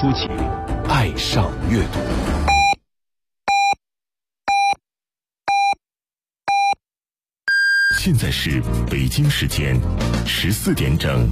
书籍，爱上阅读。现在是北京时间14点整。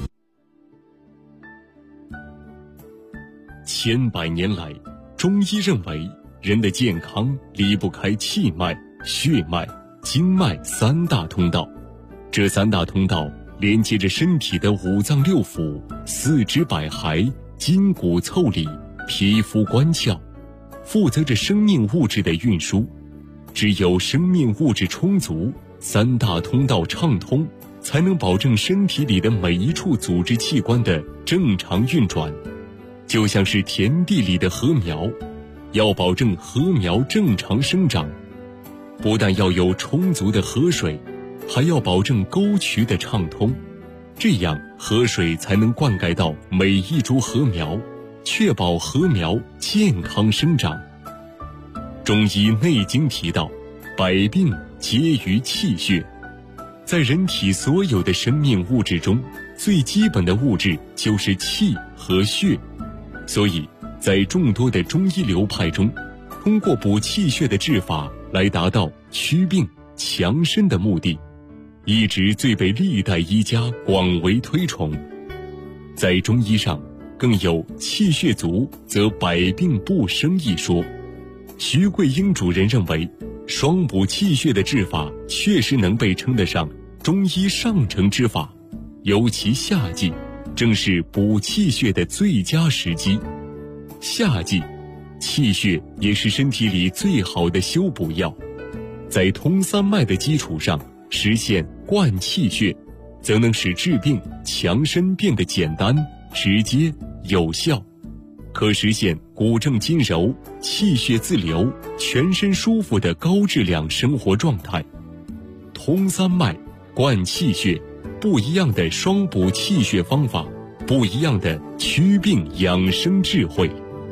千百年来，中医认为人的健康离不开气脉、血脉、经脉三大通道。这三大通道连接着身体的五脏六腑、四肢百骸、筋骨腠理、皮肤关窍，负责着生命物质的运输。只有生命物质充足，三大通道畅通，才能保证身体里的每一处组织器官的正常运转。就像是田地里的禾苗，要保证禾苗正常生长，不但要有充足的河水，还要保证沟渠的畅通，这样河水才能灌溉到每一株禾苗，确保禾苗健康生长。中医内经提到，百病皆于气血。在人体所有的生命物质中，最基本的物质就是气和血。所以在众多的中医流派中，通过补气血的治法来达到祛病强身的目的，一直最被历代医家广为推崇。在中医上更有气血足则百病不生一说。徐桂英主任认为，双补气血的治法确实能被称得上中医上乘之法，尤其夏季正是补气血的最佳时机。夏季气血也是身体里最好的修补药，在通三脉的基础上实现灌气血，则能使治病强身变得简单、直接、有效，可实现骨正筋柔、气血自流、全身舒服的高质量生活状态。通三脉、灌气血，不一样的双补气血方法，不一样的祛病养生智慧。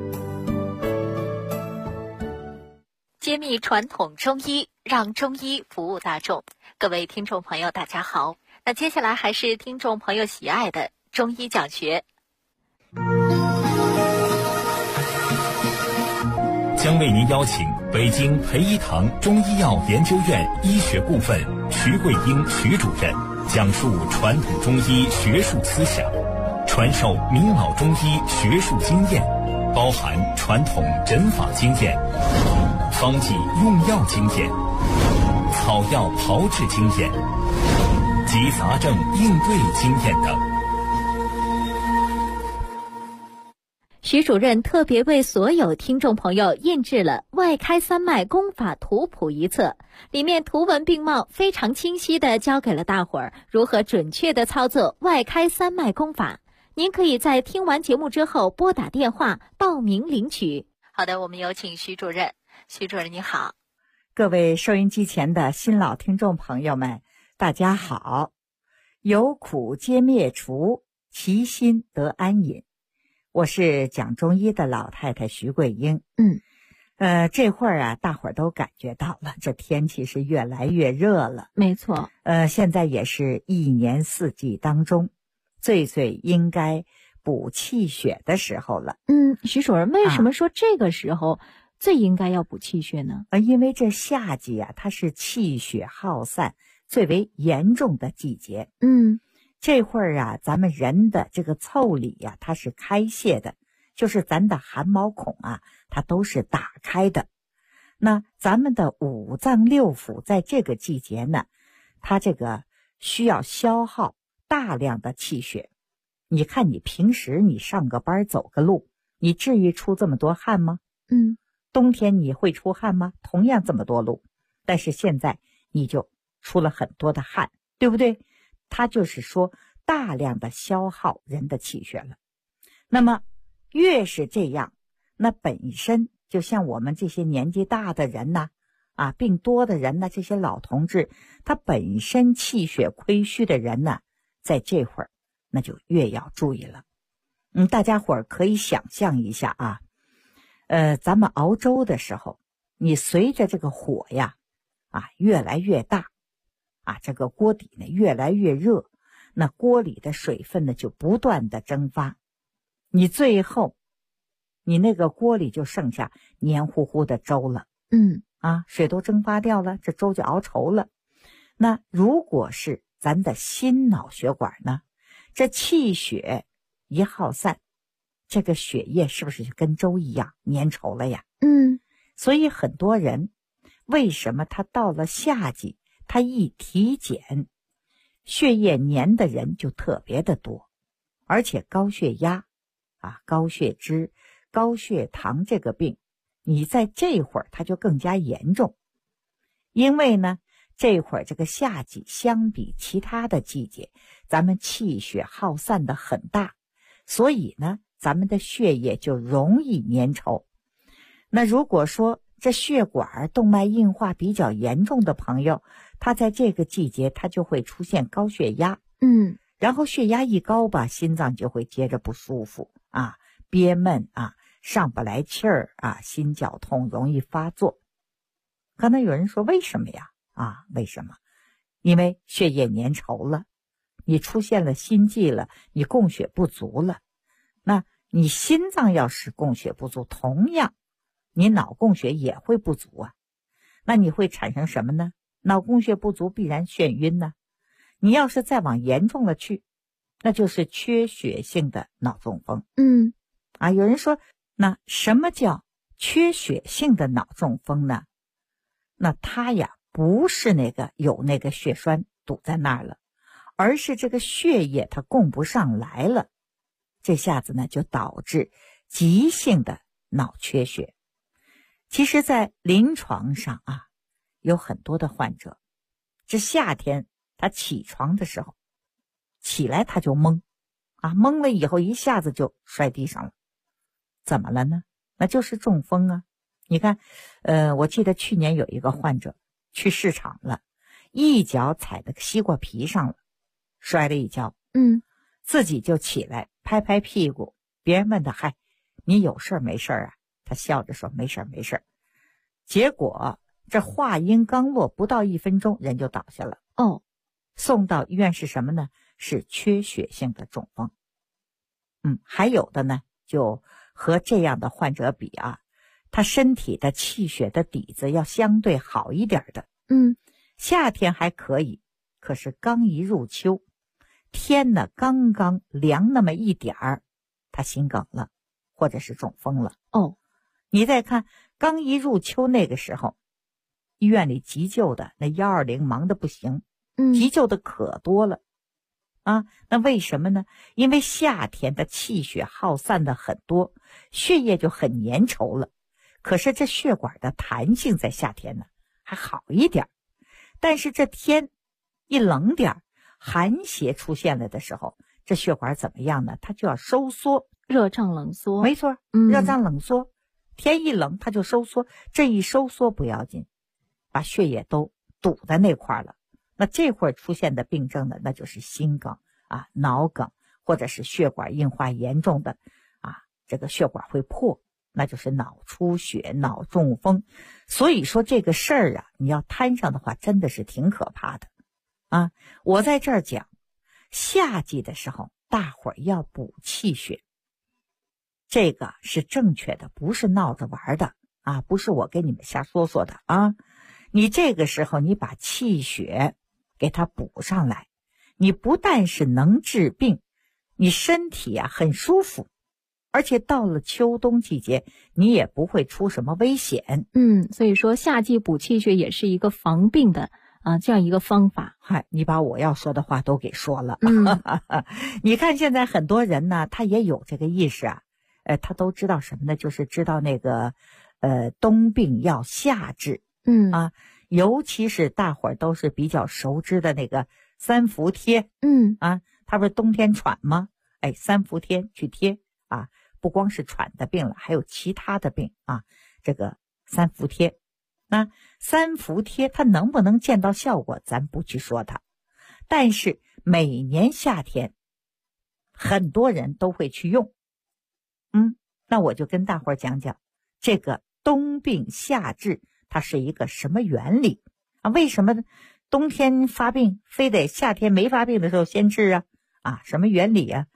揭秘传统中医，让中医服务大众。各位听众朋友大家好，那接下来还是听众朋友喜爱的中医讲学。 将为您邀请北京培一堂中医药研究院医学部分徐桂英徐主任讲述传统中医学术思想，传授明老中医学术经验，包含传统诊法经验、方剂用药经验、草药炮制经验及杂症应对经验等。 徐主任特别为所有听众朋友印制了《外开三脉功法图谱》一册，里面图文并茂，非常清晰地教给了大伙儿如何准确地操作外开三脉功法。您可以在听完节目之后拨打电话报名领取。好的，我们有请徐主任。徐主任你好。 各位收音机前的新老听众朋友们，大家好。有苦皆灭除，其心得安隐。我是讲中医的老太太徐桂英。这会儿啊，大伙儿都感觉到了，这天气是越来越热了。 没错。 现在也是一年四季当中最应该补气血的时候了。 徐主任，为什么说这个时候最应该要补气血呢？ 因为这夏季啊，它是气血耗散最为严重的季节。这会儿啊，咱们人的这个腠理啊，它是开泄的，就是咱的汗毛孔啊，它都是打开的。那咱们的五脏六腑在这个季节呢，它这个需要消耗大量的气血。你看你平时你上个班走个路，你至于出这么多汗吗？冬天你会出汗吗？同样这么多路，但是现在你就出了很多的汗，对不对？它就是说大量的消耗人的气血了。那么越是这样，那本身就像我们这些年纪大的人呢，病多的人呢，这些老同志，他本身气血亏虚的人呢，在这会儿那就越要注意了。大家伙儿可以想象一下啊，咱们熬粥的时候，你随着这个火呀越来越大这个锅底呢越来越热，那锅里的水分呢就不断的蒸发，你最后你那个锅里就剩下黏糊糊的粥了。水都蒸发掉了，这粥就熬稠了。那如果是咱的心脑血管呢，这气血一耗散，这个血液是不是就跟粥一样粘稠了呀？所以很多人为什么他到了夏季，他一体检，血液粘的人就特别的多，而且高血压高血脂、高血糖这个病，你在这会儿它就更加严重。因为呢，这会儿这个夏季相比其他的季节，咱们气血耗散的很大，所以呢，咱们的血液就容易粘稠。那如果说这血管动脉硬化比较严重的朋友，他在这个季节他就会出现高血压。然后血压一高吧，心脏就会接着不舒服憋闷上不来气儿心绞痛，容易发作。可能有人说为什么呀？为什么？因为血液粘稠了，你出现了心悸了，你供血不足了。那你心脏要是供血不足，同样你脑供血也会不足那你会产生什么呢？脑供血不足必然眩晕呢。你要是再往严重了去，那就是缺血性的脑中风。有人说，那什么叫缺血性的脑中风呢？那它呀不是有那个血栓堵在那儿了，而是这个血液它供不上来了，这下子呢就导致急性的脑缺血。其实在临床上有很多的患者，这夏天他起床的时候起来他就懵懵了以后一下子就摔地上了。怎么了呢？那就是中风你看我记得去年有一个患者去市场了，一脚踩在西瓜皮上了，摔了一跤。自己就起来拍拍屁股，别人问他，嗨，你有事没事他笑着说没事没事。结果这话音刚落，不到1分钟人就倒下了。送到医院是什么呢？是缺血性的中风。还有的呢就和这样的患者比他身体的气血的底子要相对好一点的。夏天还可以，可是刚一入秋，天呢刚刚凉那么一点儿，他心梗了，或者是中风了。你再看刚一入秋那个时候，医院里急救的那120忙得不行，急救的可多了那为什么呢？因为夏天的气血耗散的很多，血液就很粘稠了。可是这血管的弹性在夏天呢还好一点，但是这天一冷点，寒邪出现了的时候，这血管怎么样呢？它就要收缩， 热胀冷缩。 没错，热胀冷缩，天一冷它就收缩，这一收缩不要紧，把血液都堵在那块了。那这会儿出现的病症呢，那就是心梗脑梗，或者是血管硬化严重的这个血管会破，那就是脑出血、脑中风。所以说这个事儿你要摊上的话，真的是挺可怕的我在这儿讲，夏季的时候大伙儿要补气血，这个是正确的，不是闹着玩的不是我给你们瞎说说的你这个时候你把气血给它补上来，你不但是能治病，你身体很舒服，而且到了秋冬季节你也不会出什么危险。 所以说夏季补气血也是一个防病的这样一个方法。 你把我要说的话都给说了。你看现在很多人呢，他也有这个意识他都知道什么呢？就是知道那个冬病要夏治。尤其是大伙儿都是比较熟知的那个三伏贴。他不是冬天喘吗？三伏贴去贴不光是喘的病了，还有其他的病这个三伏贴。那三伏贴它能不能见到效果，咱不去说它，但是每年夏天很多人都会去用。那我就跟大伙儿讲讲这个冬病夏治它是一个什么原理为什么冬天发病非得夏天没发病的时候先治什么原理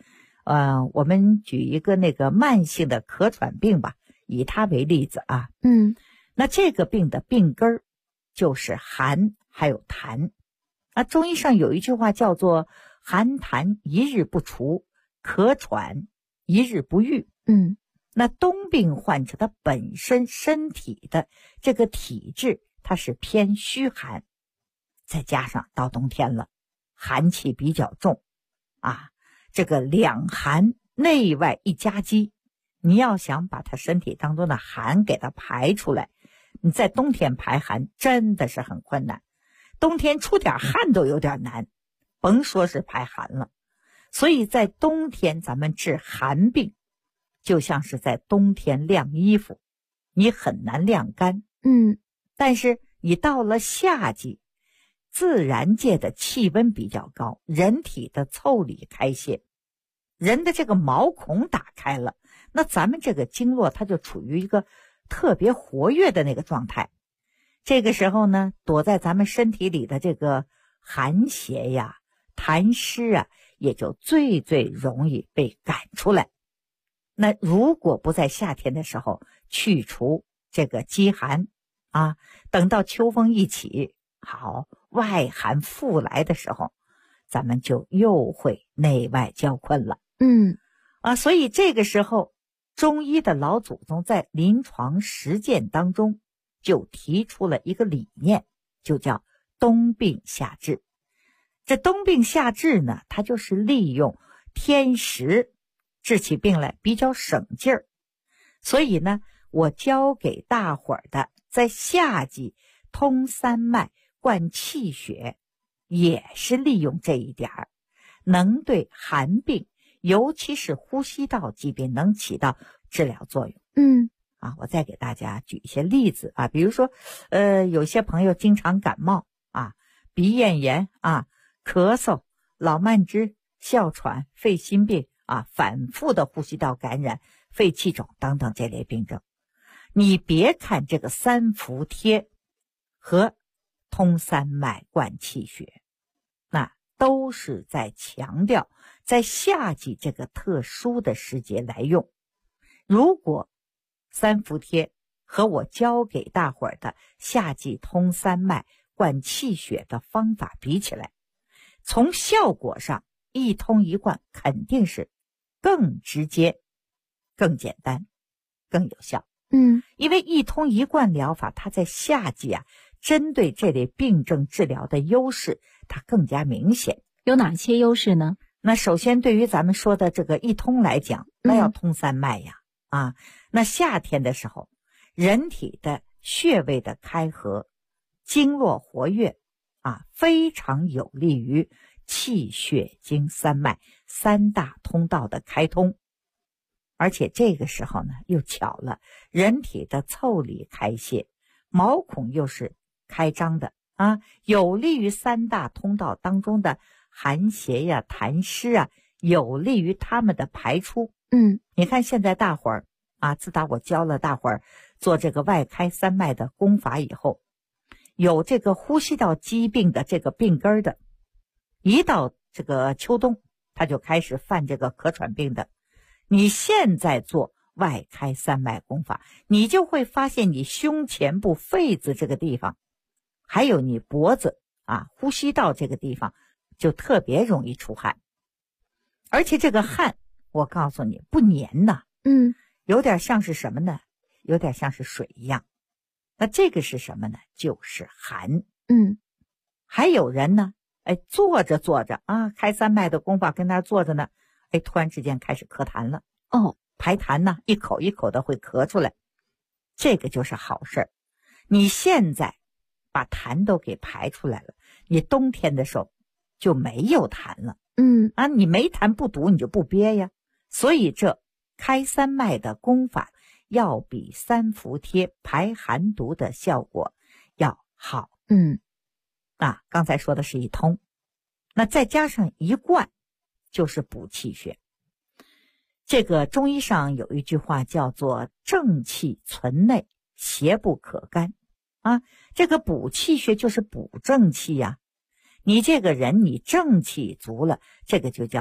我们举一个那个慢性的咳喘病吧，以它为例子啊。那这个病的病根儿就是寒还有痰。中医上有一句话叫做寒痰一日不除，咳喘一日不愈。那冬病患者他本身身体的这个体质它是偏虚寒，再加上到冬天了，寒气比较重这个两寒内外一夹击，你要想把他身体当中的寒给它排出来，你在冬天排寒真的是很困难，冬天出点汗都有点难，甭说是排寒了。所以在冬天咱们治寒病就像是在冬天晾衣服，你很难晾干。但是你到了夏季，自然界的气温比较高，人体的腠理开泄，人的这个毛孔打开了，那咱们这个经络它就处于一个特别活跃的那个状态。这个时候呢，躲在咱们身体里的这个寒邪呀、痰湿也就最容易被赶出来。那如果不在夏天的时候去除这个积寒等到秋风一起，好，外寒复来的时候，咱们就又会内外交困了。所以这个时候中医的老祖宗在临床实践当中就提出了一个理念，就叫冬病夏治。这冬病夏治呢，它就是利用天时治起病来比较省劲儿。所以呢，我教给大伙儿的在夏季通三脉灌气血，也是利用这一点儿，能对寒病尤其是呼吸道疾病能起到治疗作用。我再给大家举一些例子比如说有些朋友经常感冒鼻咽炎咳嗽、老慢支、哮喘、肺心病反复的呼吸道感染、肺气肿等等这类病症，你别看这个三伏贴和通三脉灌气血，那都是在强调在夏季这个特殊的时节来用。如果三伏贴和我教给大伙儿的夏季通三脉灌气血的方法比起来，从效果上一通一贯肯定是更直接、更简单、更有效。因为一通一贯疗法它在夏季针对这类病症治疗的优势它更加明显。 有哪些优势呢？ 那首先对于咱们说的这个一通来讲，那要通三脉呀。那夏天的时候，人体的穴位的开合、经络活跃非常有利于气血经三脉三大通道的开通。而且这个时候呢，又巧了，人体的腠理开泄，毛孔又是开张的有利于三大通道当中的寒邪呀、痰湿有利于它们的排出。你看现在大伙儿自打我教了大伙儿做这个外开三脉的功法以后，有这个呼吸道疾病的这个病根的，一到这个秋冬他就开始犯这个咳喘病的，你现在做外开三脉功法，你就会发现你胸前部肺子这个地方，还有你脖子呼吸道这个地方就特别容易出汗。而且这个汗我告诉你不黏呐，有点像是什么呢？有点像是水一样。那这个是什么呢？就是寒。还有人呢坐着开三脉的功法跟那坐着呢，突然之间开始咳痰了。排痰呢，一口一口的会咳出来，这个就是好事儿。你现在把痰都给排出来了，你冬天的时候就没有痰了。你没痰不堵，你就不憋呀。所以这开三脉的功法要比三伏贴排寒毒的效果要好。刚才说的是一通，那再加上一贯就是补气血。这个中医上有一句话叫做正气存内，邪不可干这个补气血就是补正气呀。你这个人你正气足了，这个就叫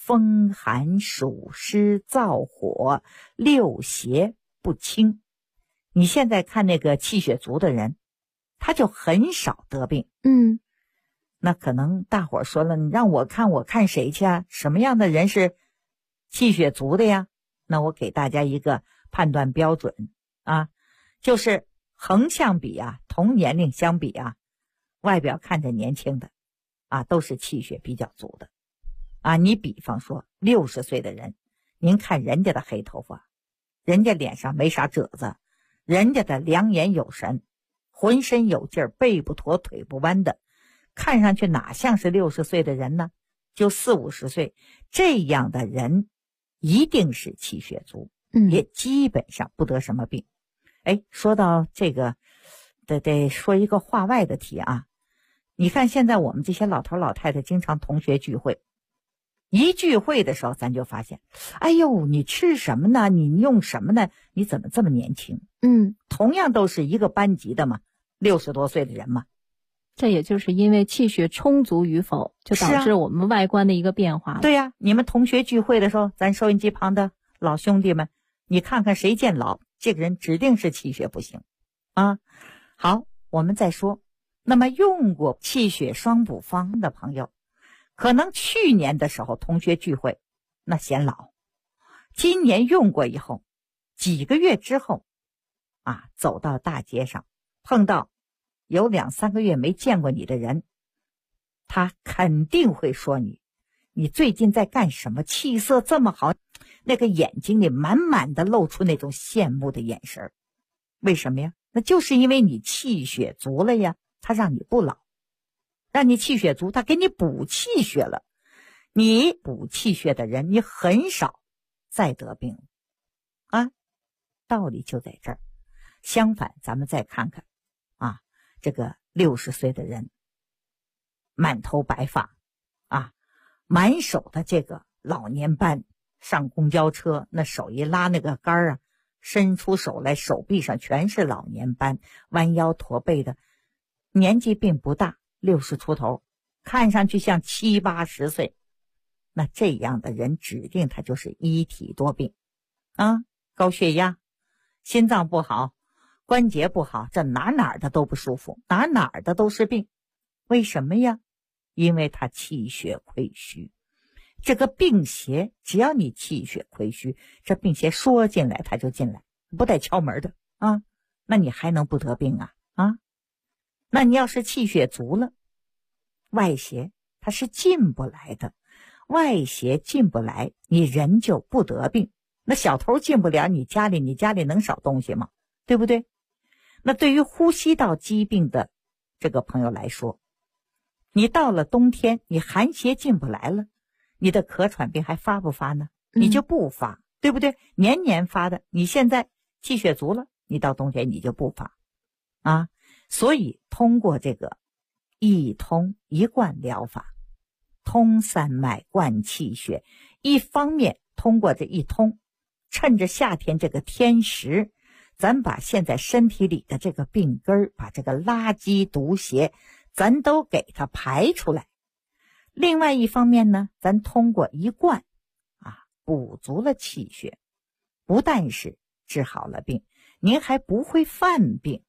风寒暑湿燥火六邪不侵。你现在看那个气血足的人，他就很少得病。那可能大伙儿说了，你让我看谁去啊？什么样的人是气血足的呀？那我给大家一个判断标准啊，就是横相比啊，同年龄相比啊，外表看着年轻的啊，都是气血比较足的啊。你比方说60岁的人，您看人家的黑头发，人家脸上没啥褶子，人家的两眼有神，浑身有劲儿，背不驼腿不弯的，看上去哪像是60岁的人呢？就40、50岁，这样的人一定是气血足，也基本上不得什么病。说到这个，得说一个话外的题啊。你看现在我们这些老头老太太经常同学聚会，一聚会的时候咱就发现，哎呦，你吃什么呢？你用什么呢？你怎么这么年轻？同样都是一个班级的嘛，60多岁的人嘛。 这也就是因为气血充足与否，就导致我们外观的一个变化。 对呀，你们同学聚会的时候，咱收音机旁的老兄弟们，你看看谁见老，这个人指定是气血不行啊。好，我们再说，那么用过气血双补方的朋友，可能去年的时候同学聚会那显老，今年用过以后，几个月之后啊，走到大街上碰到有2、3个月没见过你的人，他肯定会说你最近在干什么？气色这么好，那个眼睛里满满的露出那种羡慕的眼神。为什么呀？那就是因为你气血足了呀，他让你不老，让你气血足，他给你补气血了。你补气血的人，你很少再得病啊，道理就在这儿。相反，咱们再看看啊，这个60岁的人，满头白发啊，满手的这个老年斑，上公交车那手一拉那个杆儿啊，伸出手来，手臂上全是老年斑，弯腰驼背的，年纪并不大，60出头，看上去像70、80岁。那这样的人指定他就是一体多病啊，高血压、心脏不好、关节不好，这哪的都不舒服，哪的都是病。为什么呀？因为他气血亏虚。这个病邪，只要你气血亏虚，这病邪说进来他就进来，不带敲门的啊。那你还能不得病啊？那你要是气血足了，外邪它是进不来的，外邪进不来，你人就不得病。那小偷进不了你家里能少东西吗？对不对？那对于呼吸道疾病的这个朋友来说，你到了冬天，你寒邪进不来了，你的咳喘病还发不发呢？你就不发，对不对？年年发的，你现在气血足了，你到冬天你就不发啊。所以通过这个一通一贯疗法，通三脉贯气血，一方面通过这一通，趁着夏天这个天时，咱把现在身体里的这个病根儿，把这个垃圾毒邪咱都给它排出来。另外一方面呢，咱通过一贯啊，补足了气血，不但是治好了病，您还不会犯病。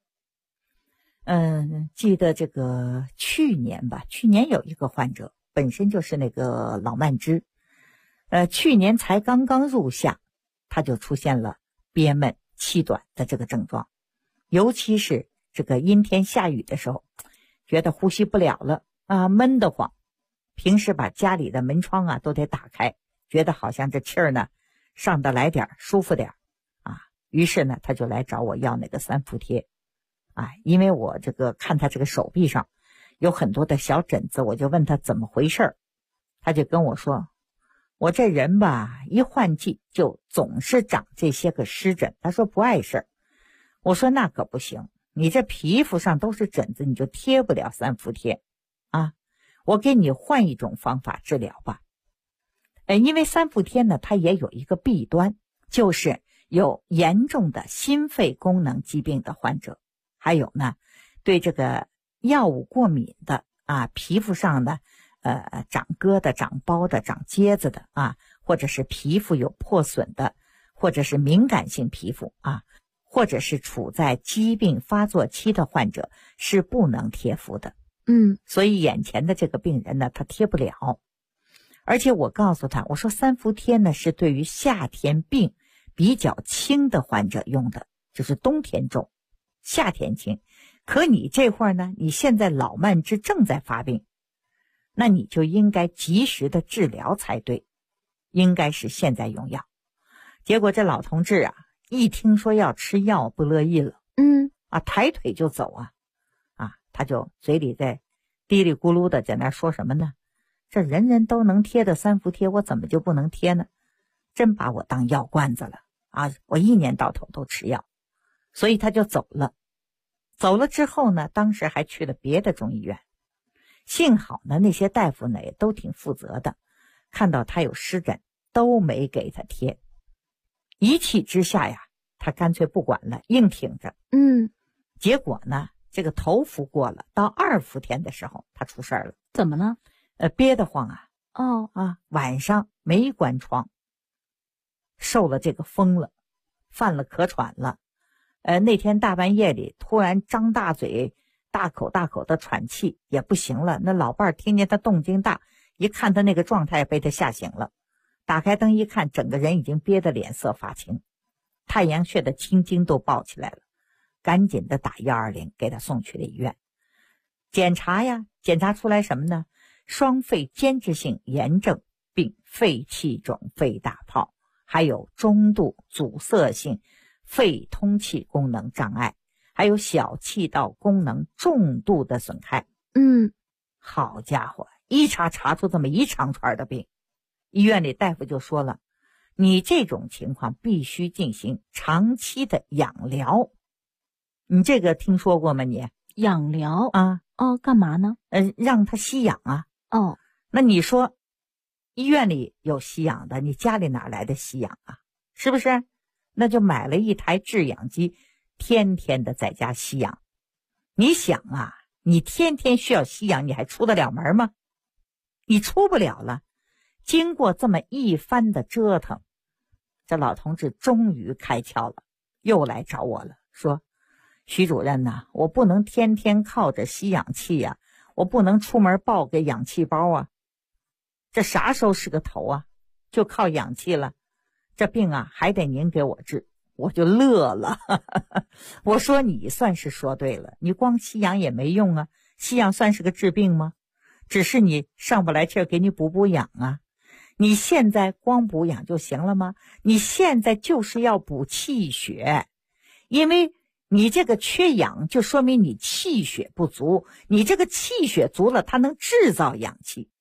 记得这个去年有一个患者，本身就是那个老慢支，去年才刚刚入夏，他就出现了憋闷气短的这个症状，尤其是这个阴天下雨的时候，觉得呼吸不了了啊，闷得慌。平时把家里的门窗啊都得打开，觉得好像这气儿呢上得来点，舒服点啊。于是呢，他就来找我要那个3伏贴啊，因为我这个看他这个手臂上有很多的小疹子，我就问他怎么回事，他就跟我说，我这人吧，一换季就总是长这些个湿疹，他说不碍事。我说那可不行，你这皮肤上都是疹子，你就贴不了3伏贴啊，我给你换一种方法治疗吧。因为3伏贴呢，它也有一个弊端，就是有严重的心肺功能疾病的患者，还有呢对这个药物过敏的啊，皮肤上呢长疙瘩、长包的、长疖子的啊，或者是皮肤有破损的，或者是敏感性皮肤啊，或者是处在疾病发作期的患者是不能贴敷的。所以眼前的这个病人呢，他贴不了。而且我告诉他，我说三伏贴呢是对于夏天病比较轻的患者用的，就是冬天重，夏天轻。可你这会儿呢，你现在老慢支正在发病，那你就应该及时的治疗才对，应该是现在用药。结果这老同志啊，一听说要吃药不乐意了，抬腿就走啊，他就嘴里在嘀里咕噜的在那说什么呢？这人人都能贴的三伏贴，我怎么就不能贴呢？真把我当药罐子了啊！我一年到头都吃药，所以他就走了。走了之后呢，当时还去了别的中医院，幸好呢那些大夫呢也都挺负责的，看到他有湿疹都没给他贴。一气之下呀，他干脆不管了，硬挺着。结果呢，这个头伏过了，到2伏天的时候，他出事了。 怎么了？ 憋得慌啊！晚上没关窗，受了这个风了，犯了咳喘了。那天大半夜里突然张大嘴，大口大口的喘气，也不行了。那老伴儿听见他动静大，一看他那个状态，被他吓醒了。打开灯一看，整个人已经憋得脸色发青，太阳穴的青筋都爆起来了，赶紧的打120给他送去了医院。检查出来什么呢？双肺间质性炎症并肺气肿、肺大泡，还有中度阻塞性肺通气功能障碍，还有小气道功能重度的损害。好家伙，一查出这么一长串的病。医院里大夫就说了，你这种情况必须进行长期的养疗。你这个听说过吗？你养疗啊？ 干嘛呢？ 让他吸氧啊。那你说医院里有吸氧的，你家里哪来的吸氧啊？是不是？那就买了一台制氧机，天天的在家吸氧。你想啊，你天天需要吸氧，你还出得了门吗？你出不了了。经过这么一番的折腾，这老同志终于开窍了，又来找我了，说徐主任呐，我不能天天靠着吸氧气呀，我不能出门抱个氧气包啊，这啥时候是个头啊？就靠氧气了，这病啊还得您给我治。我就乐了我说你算是说对了，你光吸氧也没用啊，吸氧算是个治病吗？只是你上不来气儿，给你补氧啊。你现在光补氧就行了吗？你现在就是要补气血，因为你这个缺氧就说明你气血不足，你这个气血足了，它能制造氧气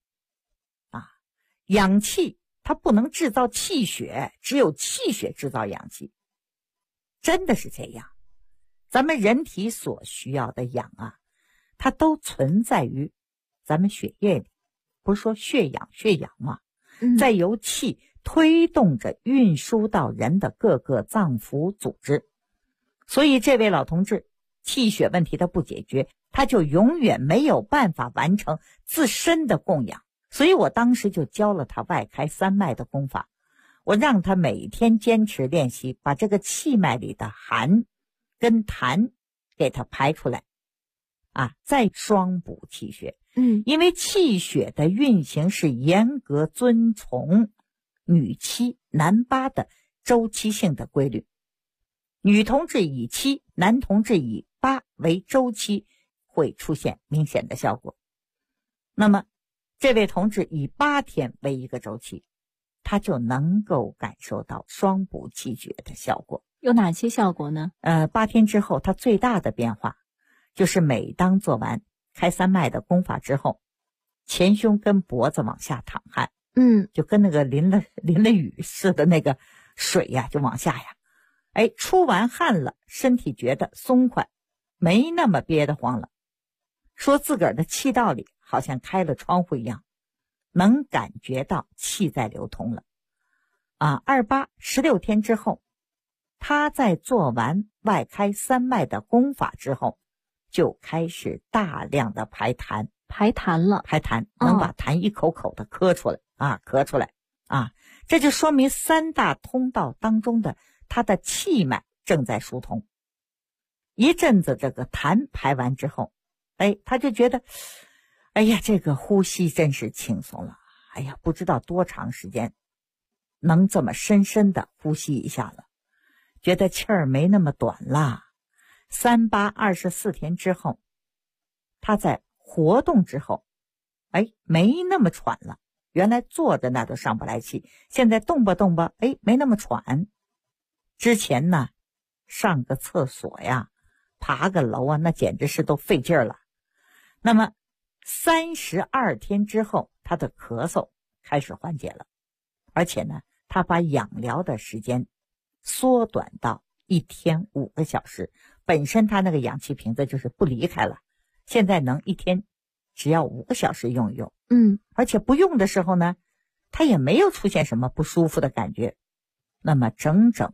氧气它不能制造气血，只有气血制造氧气。真的是这样，咱们人体所需要的氧啊，它都存在于咱们血液里，不是说血氧吗？再由气推动着运输到人的各个脏腑组织。所以这位老同志气血问题他不解决，他就永远没有办法完成自身的供养。所以我当时就教了他外开三脉的功法，我让他每天坚持练习，把这个气脉里的寒跟痰给他排出来再双补气血。因为气血的运行是严格遵从女七男八的周期性的规律，女同志以7，男同志以8为周期，会出现明显的效果。那么这位同志以8天为一个周期，他就能够感受到双补气血的效果。 有哪些效果呢 ？8天之后，他最大的变化就是每当做完开三脉的功法之后，前胸跟脖子往下淌汗，就跟那个淋了雨似的，那个水呀就往下呀，出完汗了，身体觉得松快，没那么憋得慌了，说自个儿的气道里好像开了窗户一样，能感觉到气在流通了。28、16天之后，他在做完外开三脉的功法之后，就开始大量的排痰， 排痰了， 排痰，能把痰一口口的咳出来咳出来啊，这就说明三大通道当中的它的气脉正在疏通。一阵子这个痰排完之后，他就觉得，哎呀，这个呼吸真是轻松了，哎呀，不知道多长时间能这么深深的呼吸一下了，觉得气儿没那么短了。24天之后，他在活动之后，没那么喘了。原来坐着那都上不来气，现在动吧，没那么喘。之前呢，上个厕所呀，爬个楼啊，那简直是都费劲儿了。那么32天之后，他的咳嗽开始缓解了，而且呢，他把养疗的时间缩短到1天5个小时。本身他那个氧气瓶子就是不离开了，现在能1天只要5个小时用一用。而且不用的时候呢，他也没有出现什么不舒服的感觉。那么整整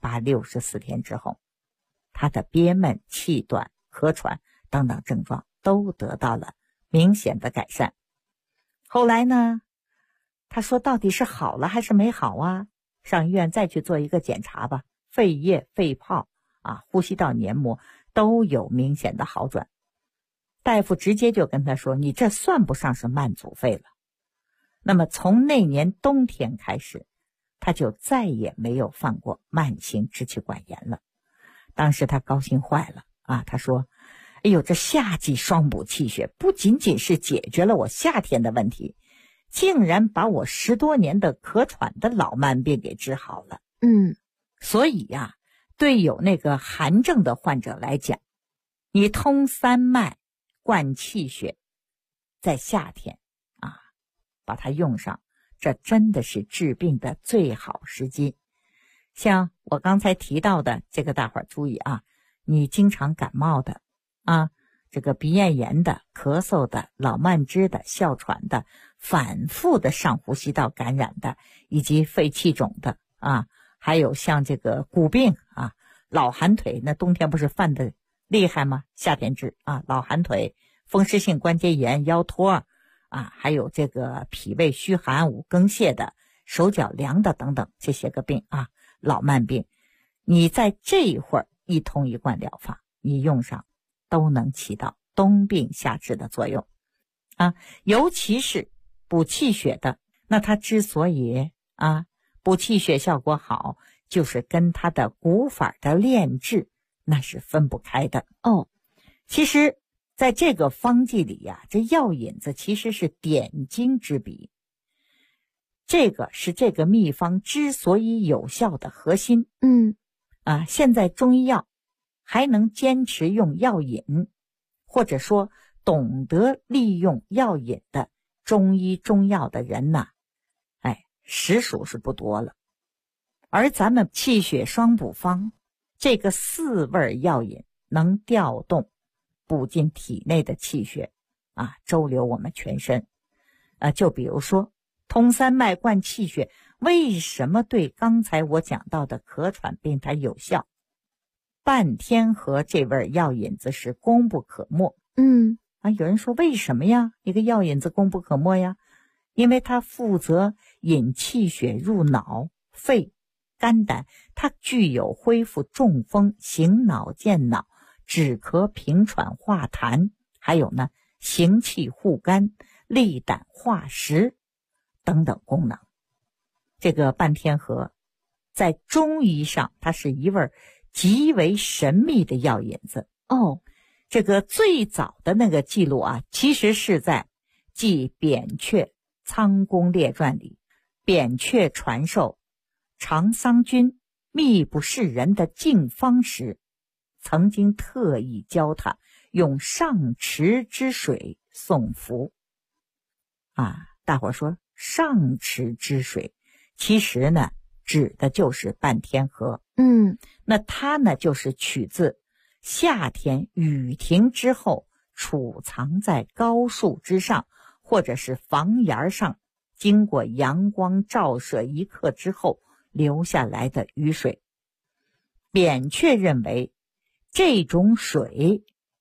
64天之后，他的憋闷、气短、咳喘等等症状都得到了明显的改善。后来呢，他说到底是好了还是没好啊？上医院再去做一个检查吧，肺叶、肺泡呼吸道黏膜都有明显的好转。大夫直接就跟他说，你这算不上是慢阻肺了。那么从那年冬天开始，他就再也没有犯过慢性支气管炎了。当时他高兴坏了他说，哎呦，这夏季双补气血不仅仅是解决了我夏天的问题，竟然把我10多年的咳喘的老慢病给治好了。所以呀，对有那个寒症的患者来讲，你通三脉灌气血，在夏天把它用上，这真的是治病的最好时机。像我刚才提到的这个，大伙儿注意你经常感冒的这个鼻咽炎的、咳嗽的、老慢支的、哮喘的、反复的上呼吸道感染的，以及肺气肿的还有像这个骨病老寒腿，那冬天不是犯的厉害吗？夏天治老寒腿、风湿性关节炎、腰托还有这个脾胃虚寒、五更泻的、手脚凉的等等这些个病老慢病，你在这一会儿一通一贯疗法，你用上都能起到冬病夏治的作用尤其是补气血的，那它之所以补气血效果好，就是跟它的古法的炼制那是分不开的其实在这个方剂里这药引子其实是点睛之笔，这个是这个秘方之所以有效的核心。现在中医药还能坚持用药引，或者说懂得利用药引的中医中药的人实属是不多了。而咱们气血双补方这个4味药引能调动补进体内的气血周流我们全身就比如说通三脉灌气血，为什么对刚才我讲到的咳喘病它有效？半天河这味药引子是功不可没。有人说为什么呀？一个药引子功不可没呀？因为它负责引气血入脑、肺、肝胆，它具有恢复中风、醒脑健脑、止咳平喘化痰，还有呢行气护肝、利胆化食等等功能。这个半天河在中医上它是一味极为神秘的药引子这个最早的那个记录其实是在记扁鹊仓公列传里，扁鹊传授长桑君秘不示人的净方时，曾经特意教他用上池之水送服大伙说上池之水其实呢指的就是半天河那它呢就是取自夏天雨停之后储藏在高树之上或者是房檐上，经过阳光照射一刻之后流下来的雨水。扁鹊认为这种水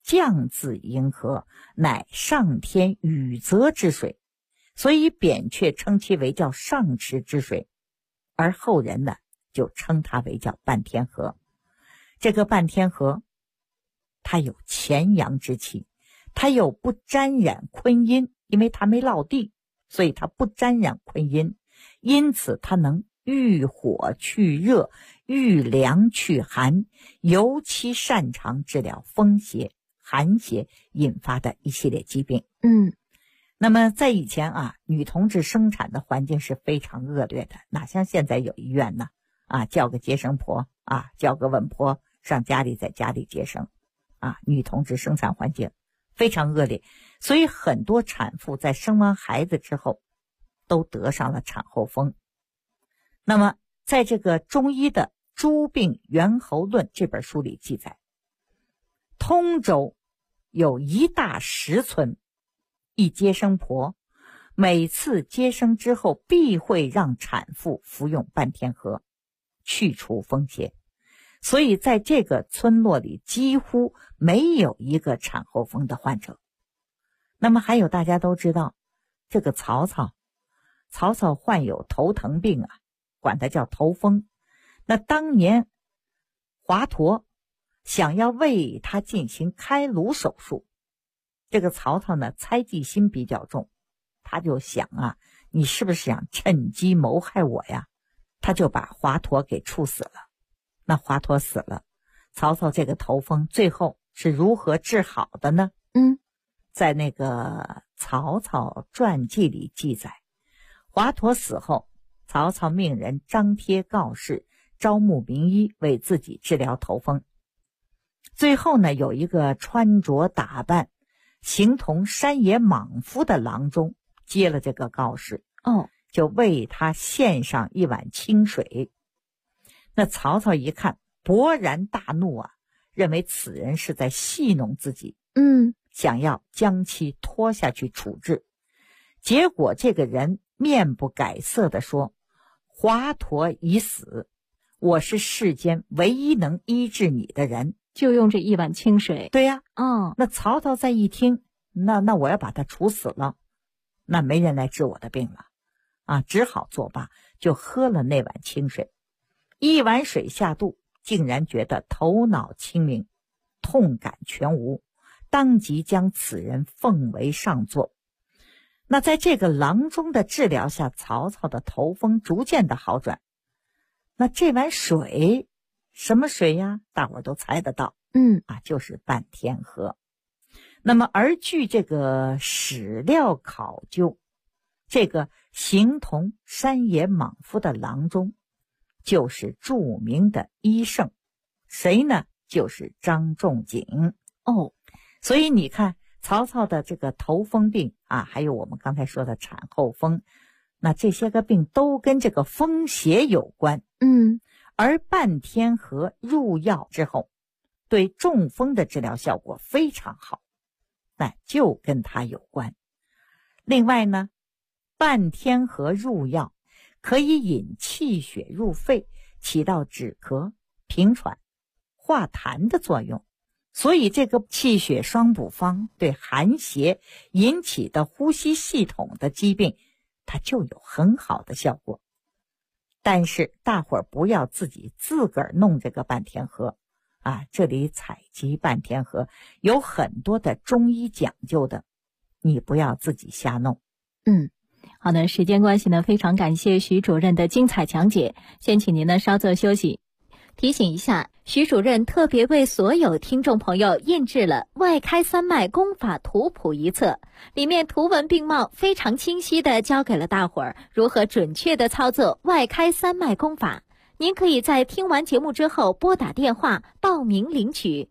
降自银河，乃上天雨泽之水，所以扁鹊称其为叫上池之水，而后人呢就称它为叫半天河。这个半天河它有潜阳之气，它又不沾染坤阴，因为它没落地，所以它不沾染坤阴，因此它能御火去热，御凉去寒，尤其擅长治疗风邪、寒邪引发的一系列疾病。那么在以前啊，女同志生产的环境是非常恶劣的，哪像现在有医院呢？叫个接生婆叫个稳婆上家里，在家里接生女同志生产环境非常恶劣，所以很多产妇在生完孩子之后都得上了产后风。那么在这个中医的《诸病源候论》这本书里记载，通州有一大石村，一接生婆每次接生之后必会让产妇服用半天河，去除风邪，所以在这个村落里几乎没有一个产后风的患者。那么还有大家都知道，这个曹操患有头疼病管它叫头风。那当年华佗想要为他进行开颅手术，这个曹操呢猜忌心比较重，他就想你是不是想趁机谋害我呀？他就把华佗给处死了。那华佗死了，曹操这个头风最后是如何治好的呢？在那个曹操传记里记载，华佗死后，曹操命人张贴告示，招募名医为自己治疗头风。最后呢，有一个穿着打扮形同山野莽夫的郎中接了这个告示，就为他献上一碗清水。那曹操一看，勃然大怒认为此人是在戏弄自己，想要将其拖下去处置。结果这个人面不改色地说，华佗已死，我是世间唯一能医治你的人。 就用这一碗清水。 对呀，那曹操再一听，那我要把他处死了，那没人来治我的病了只好作罢，就喝了那碗清水。一碗水下肚，竟然觉得头脑清明，痛感全无，当即将此人奉为上座。那在这个郎中的治疗下，曹操的头风逐渐的好转。那这碗水什么水呀？大伙都猜得到，就是半天河。那么而据这个史料考究，这个形同山野莽夫的郎中就是著名的医圣，谁呢？就是张仲景。所以你看曹操的这个头风病还有我们刚才说的产后风，那这些个病都跟这个风邪有关。而半天河入药之后，对中风的治疗效果非常好，那就跟它有关。另外呢，半天河入药可以引气血入肺，起到止咳、平喘、化痰的作用。所以这个气血双补方对寒邪引起的呼吸系统的疾病，它就有很好的效果。但是大伙儿不要自个儿弄这个半天河这里采集半天河有很多的中医讲究的，你不要自己瞎弄。 好的，时间关系呢，非常感谢徐主任的精彩讲解，先请您呢稍作休息。提醒一下，徐主任特别为所有听众朋友印制了《外开三脉功法图谱》一册，里面图文并茂，非常清晰地教给了大伙儿如何准确地操作外开三脉功法。您可以在听完节目之后拨打电话报名领取。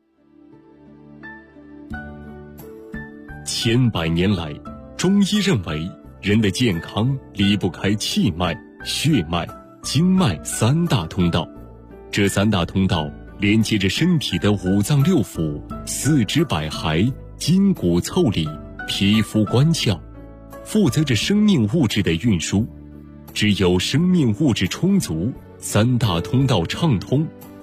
千百年来，中医认为人的健康离不开气脉、血脉、经脉三大通道。这三大通道连接着身体的五脏六腑、四肢百骸、筋骨腠理、皮肤关窍，负责着生命物质的运输。只有生命物质充足，三大通道畅通，才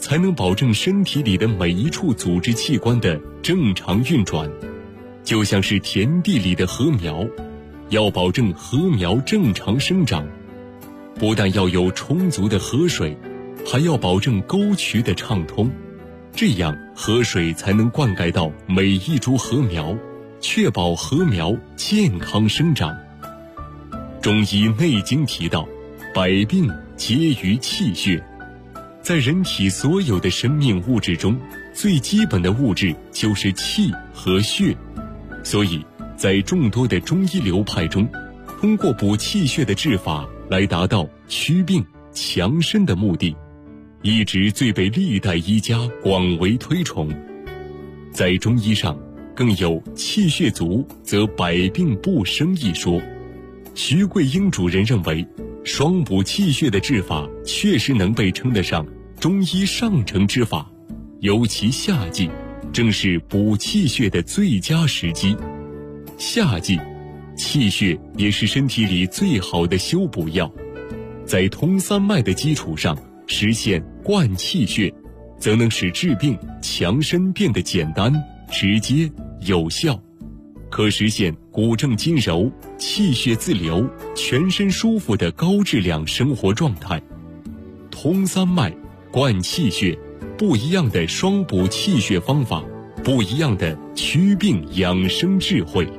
才能保证身体里的每一处组织器官的正常运转。就像是田地里的禾苗，要保证禾苗正常生长，不但要有充足的河水，还要保证沟渠的畅通，这样河水才能灌溉到每一株禾苗，确保禾苗健康生长。中医内经提到，百病皆于气血。在人体所有的生命物质中，最基本的物质就是气和血。所以在众多的中医流派中，通过补气血的治法来达到祛病强身的目的，一直最被历代医家广为推崇。在中医上更有气血足则百病不生一说。徐桂英主任认为，双补气血的治法确实能被称得上中医上乘之法，尤其夏季正是补气血的最佳时机。夏季气血也是身体里最好的修补药，在通三脉的基础上实现灌气血，则能使治病强身变得简单、直接、有效，可实现骨正筋柔、气血自流、全身舒服的高质量生活状态。通三脉、灌气血，不一样的双补气血方法，不一样的祛病养生智慧。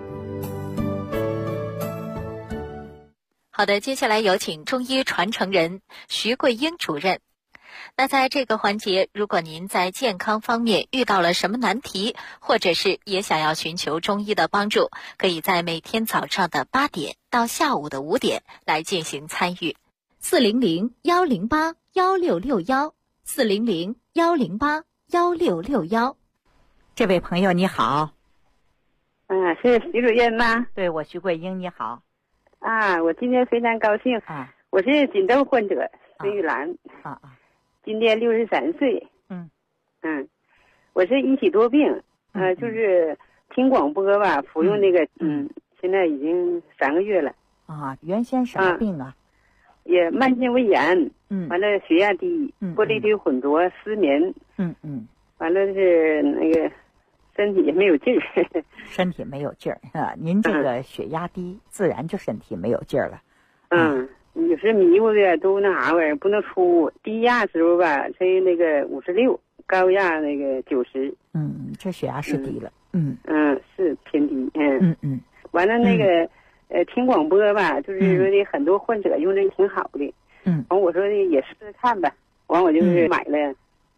好的，接下来有请中医传承人徐桂英主任。那在这个环节，如果您在健康方面遇到了什么难题，或者是也想要寻求中医的帮助，可以在每天早上的8点到下午的5点来进行参与。400-108-1661，400-108-1661。 这位朋友你好。 是徐主任吗？ 对，我徐桂英，你好。 我今天非常高兴。我是锦州患者孙玉兰。今年63岁。我是一体多病。就是听广播吧，服用那个现在已经3个月了。 原先什么病啊？ 也慢性胃炎。完了血压低，玻璃体混浊，失眠。完了是那个身体也没有劲儿。 身体没有劲儿啊！您这个血压低，自然就身体没有劲儿了。 有时迷糊的都那啥玩意儿不能出。低压时候吧，才那个56，高压那个90。 这血压是低了。 是偏低。完了那个听广播吧，就是说的很多患者用的挺好的。完我说的也试试看吧。完我就是买了。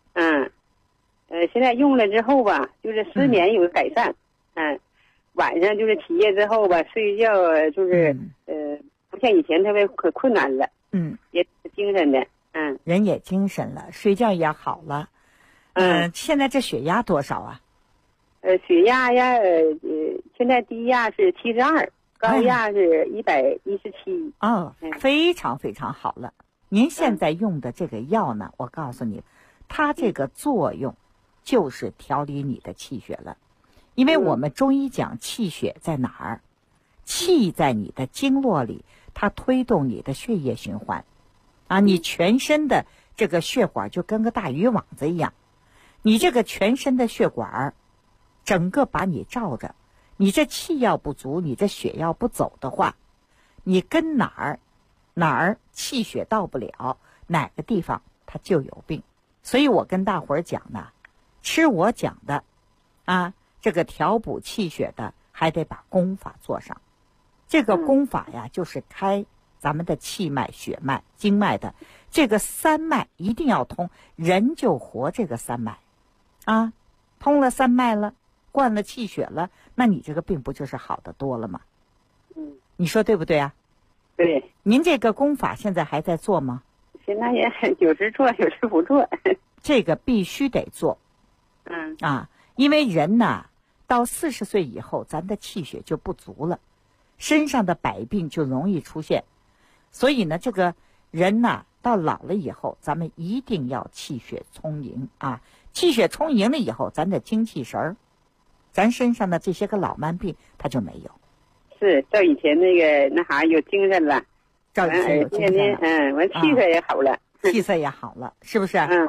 现在用了之后吧，就是失眠有改善。晚上就是起夜之后吧，睡觉就是不像以前特别可困难了。也精神的。 人也精神了，睡觉也好了。现在这血压多少啊？ 血压呀，现在低压是72，高压是117。 非常非常好了。您现在用的这个药呢，我告诉你，它这个作用就是调理你的气血了。因为我们中医讲气血在哪儿？气在你的经络里，它推动你的血液循环。你全身的这个血管就跟个大渔网子一样，你这个全身的血管整个把你罩着。你这气要不足，你这血要不走的话，你跟哪儿气血到不了，哪个地方它就有病。所以我跟大伙儿讲呢，吃我讲的这个调补气血的，还得把功法做上。这个功法呀，就是开咱们的气脉、血脉、经脉的这个3脉一定要通，人就活这个3脉通了3脉了，灌了气血了，那你这个病不就是好得多了吗？你说对不对啊？ 对。 您这个功法现在还在做吗？ 现在也有时做，有时不做。 这个必须得做。因为人呐，到40岁以后，咱的气血就不足了，身上的百病就容易出现。所以呢，这个人呐，到老了以后，咱们一定要气血充盈气血充盈了以后，咱的精气神儿，咱身上的这些个老慢病，它就没有。 是，照以前那个有精神了。照以前有精神了。完气色也好了。 气色也好了，是不是？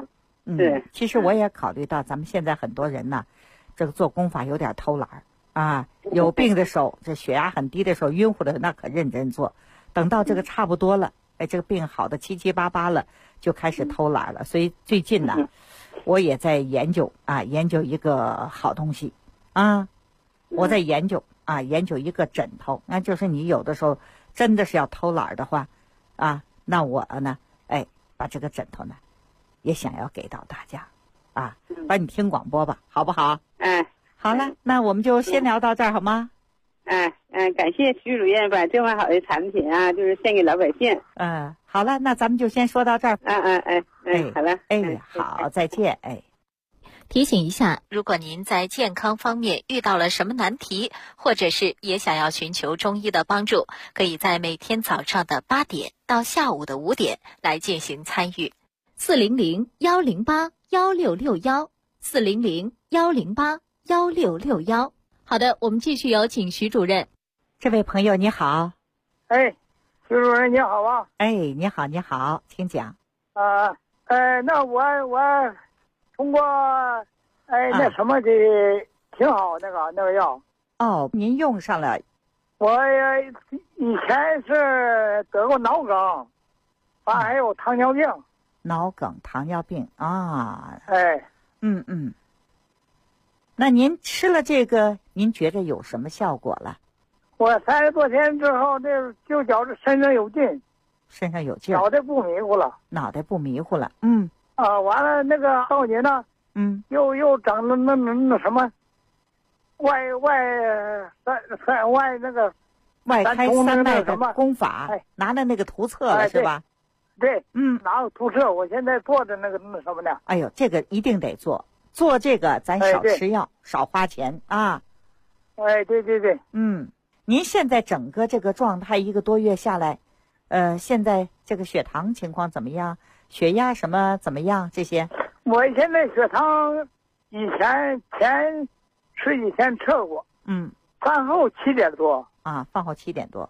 是。 其实我也考虑到咱们现在很多人呢，这个做功法有点偷懒啊，有病的时候，这血压很低的时候，晕乎的那可认真做，等到这个差不多了，这个病好的七七八八了，就开始偷懒了。所以最近呢，我也在研究一个好东西啊，我在研究一个枕头。那就是你有的时候真的是要偷懒的话啊，那我呢，把这个枕头呢也想要给到大家啊，把你听广播吧，好不好？好了，那我们就先聊到这儿好吗？ 感谢徐主任把这么好的产品就是献给老百姓。 好了，那咱们就先说到这儿。 好了。 好，再见。 提醒一下，如果您在健康方面遇到了什么难题，或者是也想要寻求中医的帮助，可以在每天早上的8点到下午的5点来进行参与。400-108-1661，400-108-1661。好的，我们继续有请徐主任。 这位朋友你好。 徐主任你好啊。 你好，请讲。 那我通过那什么的挺好，那个药。 您用上了。 我以前是得过脑梗，还有糖尿病。 脑梗、糖尿病啊。那您吃了这个，您觉得有什么效果了？ 我30多天之后，就觉着身上有劲，脑袋不迷糊了。完了那个后年呢，又整了那什么，外开3脉的功法，拿了那个图册了是吧？ 对，拿个图册，我现在做的那什么呢？ 这个一定得做这个，咱少吃药，少花钱啊。 对。 您现在整个这个状态1个多月下来，现在这个血糖情况怎么样？血压什么怎么样？这些？ 我现在血糖以前测过，饭后7点多。 饭后7点多。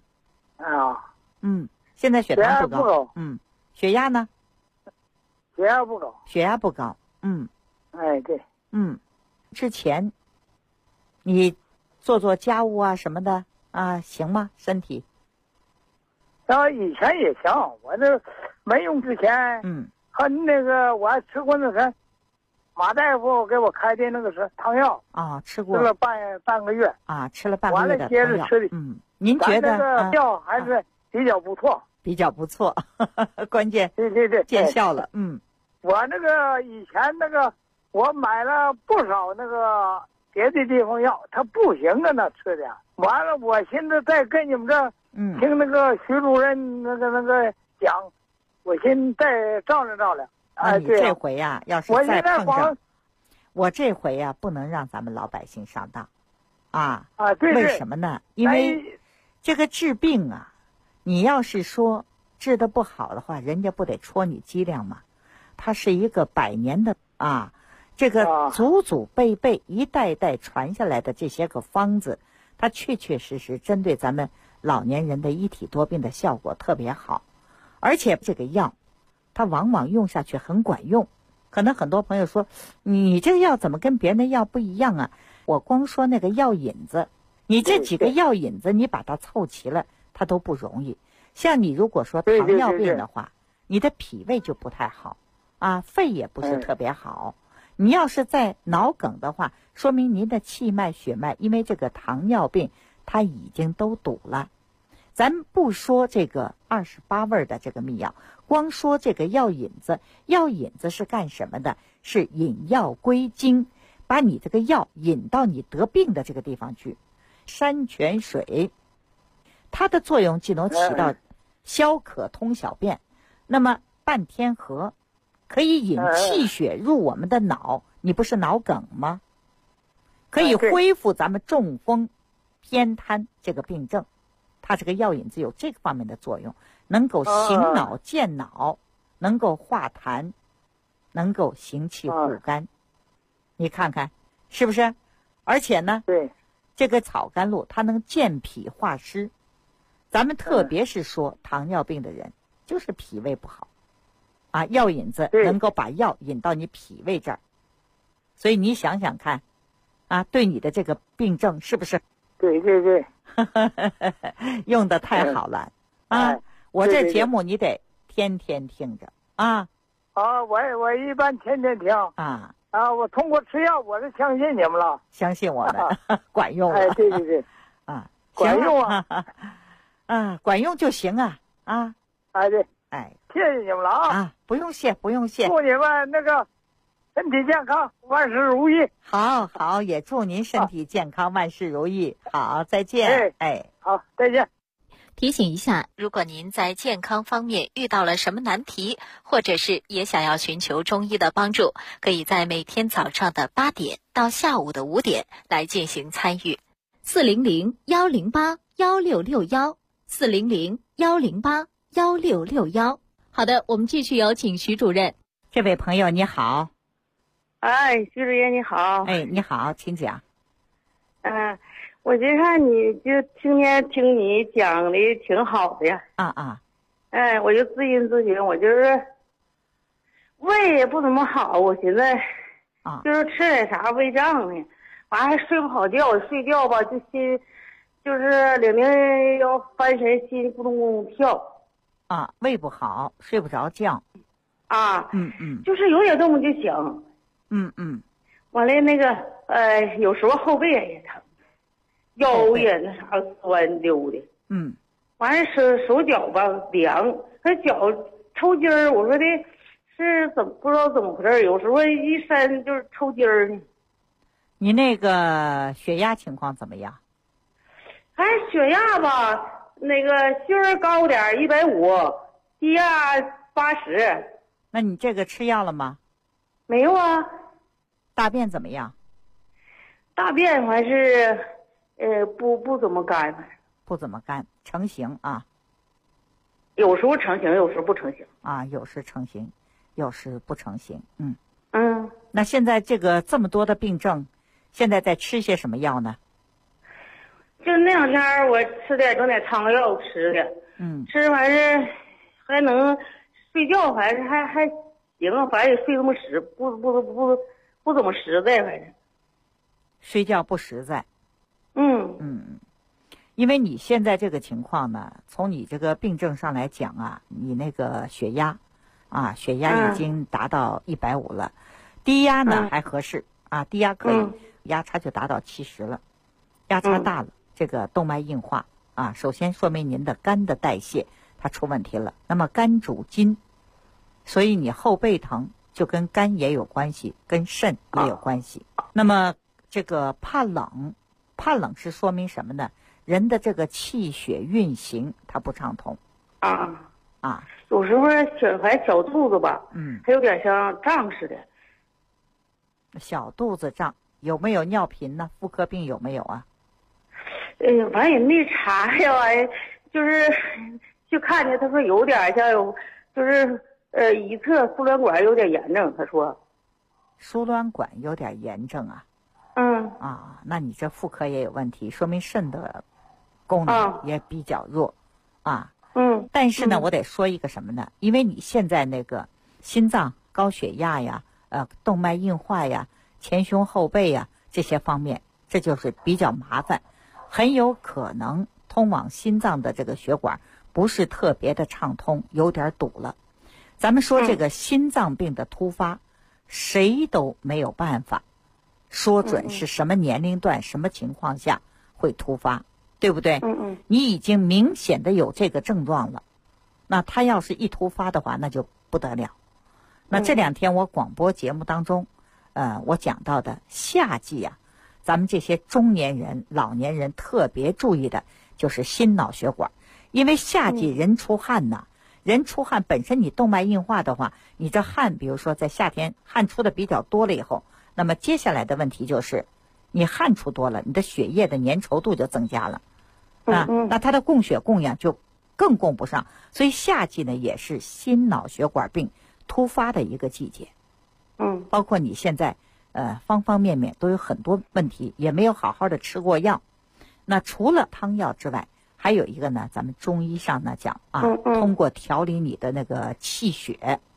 现在血糖不高。血压呢？ 血压不高。对。 之前你做家务什么的行吗？身体？ 以前也行，我这没用之前，和那个我还吃过那个马大夫给我开的那个是汤药吃过， 吃了半个月吃了半个月的汤药。 完了接着吃的。 您觉得那个药还是比较不错， 关键对见效了。 我那个以前那个我买了不少那个别的地方药，它不行那吃的。完了，我现在再跟你们这听那个徐主任那个讲，我先再照料。 你这回要是再碰上，我这回不能让咱们老百姓上当对。 为什么呢？因为这个治病你要是说治得不好的话，人家不得戳你脊梁吗？它是一个100年的这个祖祖辈辈一代代传下来的这些个方子，它确确实实针对咱们老年人的一体多病的效果特别好。而且这个药它往往用下去很管用。可能很多朋友说，你这个药怎么跟别人的药不一样啊？我光说那个药引子，你这几个药引子你把它凑齐了，它都不容易。像你如果说糖尿病的话，你的脾胃就不太好肺也不是特别好。你要是在脑梗的话，说明您的气脉血脉因为这个糖尿病它已经都堵了。咱不说这个28味的这个秘药，光说这个药引子是干什么的？是引药归经，把你这个药引到你得病的这个地方去。山泉水它的作用既能起到消渴通小便，那么半天河可以引气血入我们的脑，你不是脑梗吗？可以恢复咱们中风偏瘫这个病症。它这个药引子有这个方面的作用，能够行脑健脑，能够化痰，能够行气护肝。你看看是不是？而且呢，这个草甘露它能健脾化湿。咱们特别是说糖尿病的人，就是脾胃不好啊，药引子能够把药引到你脾胃这儿，所以你想想看，啊，对你的这个病症是不是？ 对对对， 用的太好了啊！我这节目你得天天听着啊！ 啊，我一般天天听啊！ 我通过吃药，我是相信你们了， 相信我们管用了。 哎，对对对， 啊， 管用啊！ 啊，管用就行啊！啊， 哎对， 哎， 谢谢你们了啊！ 啊，不用谢，不用谢。 祝你们那个身体健康，万事如意。 好好，也祝您身体健康，万事如意。好，再见。哎， 好，再见。 提醒一下，如果您在健康方面遇到了什么难题，或者是也想要寻求中医的帮助，可以在每天早上的8点到下午的5点来进行参与。400-108-1661，400-108-1661。好的，我们继续有请徐主任。 这位朋友你好。 哎，徐主任你好。 哎，你好，请讲。 我就看你就听你讲的挺好的呀。哎，我就咨询，我就是胃也不怎么好，我寻思就是吃点啥胃胀呢，完还睡不好觉，睡觉吧就心就是领要翻神，心咕咚咕咚跳。 胃不好，睡不着觉。 就是有点动静就醒。完了那个有时候后背也疼。腰也那啥酸溜的，完了手脚吧凉，那脚抽筋儿，我说的是不知道怎么回事，有时候一伸就是抽筋儿呢。 你那个血压情况怎么样？ 血压吧，那个心儿高点150，低压80。 那你这个吃药了吗？ 没有啊。 大便怎么样？ 大便还是。不怎么干， 不怎么干，成型啊。 有时候成型，有时候不成型啊，有时成型，有时不成型。那现在这么多的病症，现在在吃些什么药呢？ 就那2天我整点汤药吃的，吃完是还能睡觉，反正还行，反正也睡这么实，不怎么实在，反正睡觉不实在。因为你现在这个情况呢，从你这个病症上来讲啊，你那个血压已经达到150了，低压呢还合适啊，低压可以，压差就达到70了，压差大了，这个动脉硬化啊，首先说明您的肝的代谢它出问题了。那么肝主筋，所以你后背疼就跟肝也有关系，跟肾也有关系。那么这个怕冷是说明什么呢？人的这个气血运行它不畅通。 有时候还小肚子吧，还有点像胀似的。 小肚子胀，有没有尿频呢？妇科病有没有啊？ 反正也没查呀，就是去看见，他说有点像就是一侧输卵管有点炎症，他说。 输卵管有点炎症啊？那你这妇科也有问题，说明肾的功能也比较弱但是呢，我得说一个什么呢？因为你现在那个心脏高血压呀，动脉硬化呀，前胸后背呀这些方面，这就是比较麻烦，很有可能通往心脏的这个血管不是特别的畅通，有点堵了。咱们说这个心脏病的突发，谁都没有办法说准是什么年龄段、什么情况下会突发，对不对？你已经明显的有这个症状了，那他要是一突发的话，那就不得了。那这2天我广播节目当中，我讲到的夏季啊，咱们这些中年人、老年人特别注意的就是心脑血管，因为夏季人出汗呐，人出汗本身你动脉硬化的话，你这汗，比如说在夏天汗出的比较多了以后，那么接下来的问题就是，你汗出多了，你的血液的粘稠度就增加了，那它的供血供氧就更供不上，所以夏季呢也是心脑血管病突发的一个季节。包括你现在方方面面都有很多问题，也没有好好的吃过药。那除了汤药之外，还有一个呢，咱们中医上呢讲通过调理你的那个气血，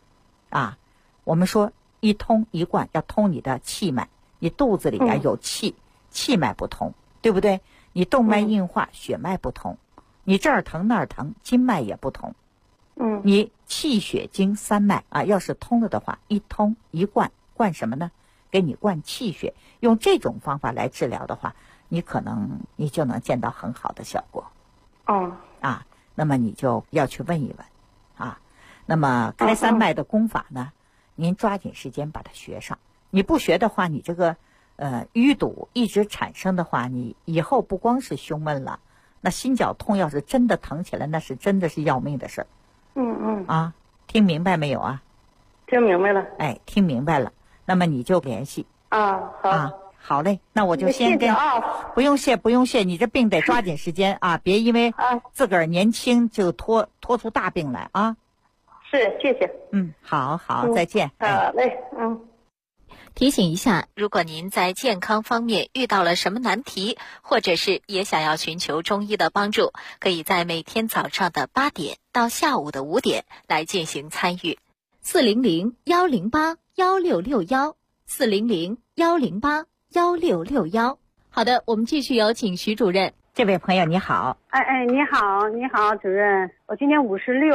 啊。我们说一通一贯，要通你的气脉，你肚子里啊有气，气脉不通，对不对？你动脉硬化，血脉不通，你这儿疼那儿疼，经脉也不通。你气血经三脉啊，要是通了的话，一通一贯，贯什么呢？给你灌气血，用这种方法来治疗的话，你就能见到很好的效果。那么你就要去问一问啊。那么开三脉的功法呢，您抓紧时间把它学上。你不学的话，你这个淤堵一直产生的话，你以后不光是胸闷了，那心绞痛要是真的疼起来，那是真的是要命的事儿。听明白没有啊？ 听明白了。 哎，听明白了，那么你就联系。好嘞，那我就先跟。不用谢，不用谢，你这病得抓紧时间啊，别因为自个儿年轻就拖出大病来啊。 是，谢谢。 好，再见。 好嘞， 提醒一下，如果您在健康方面遇到了什么难题，或者是也想要寻求中医的帮助，可以在每天早上的8点到下午的5点来进行参与。400-108-1661，400-108-1661。好的，我们继续有请徐主任。 这位朋友你好。 你好，主任，我今年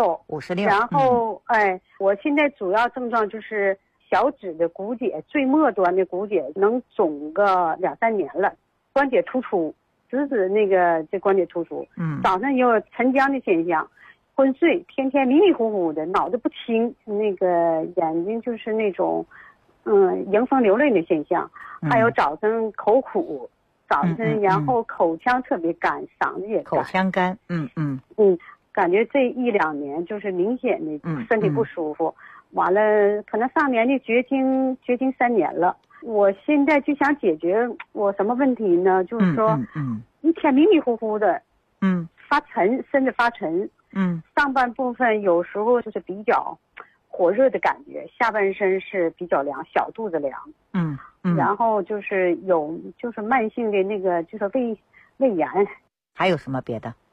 56，然后我现在主要症状就是小指的骨节，最末端的骨节能肿个2-3年了，关节突出，直指这关节突出。早上也有晨僵的现象，昏睡，天天迷迷糊糊的，脑子不清，眼睛就是那种迎风流泪的现象，还有早晨口苦。然后口腔特别干，嗓子也干。 口腔干， 感觉这1-2年就是明显的身体不舒服。完了，可能上年的绝经3年了。我现在就想解决我什么问题呢？就是说，一天迷迷糊糊的，发沉，身子发沉，上半部分有时候就是比较火热的感觉，下半身是比较凉，小肚子凉。然后就是慢性的就是胃炎。 还有什么别的？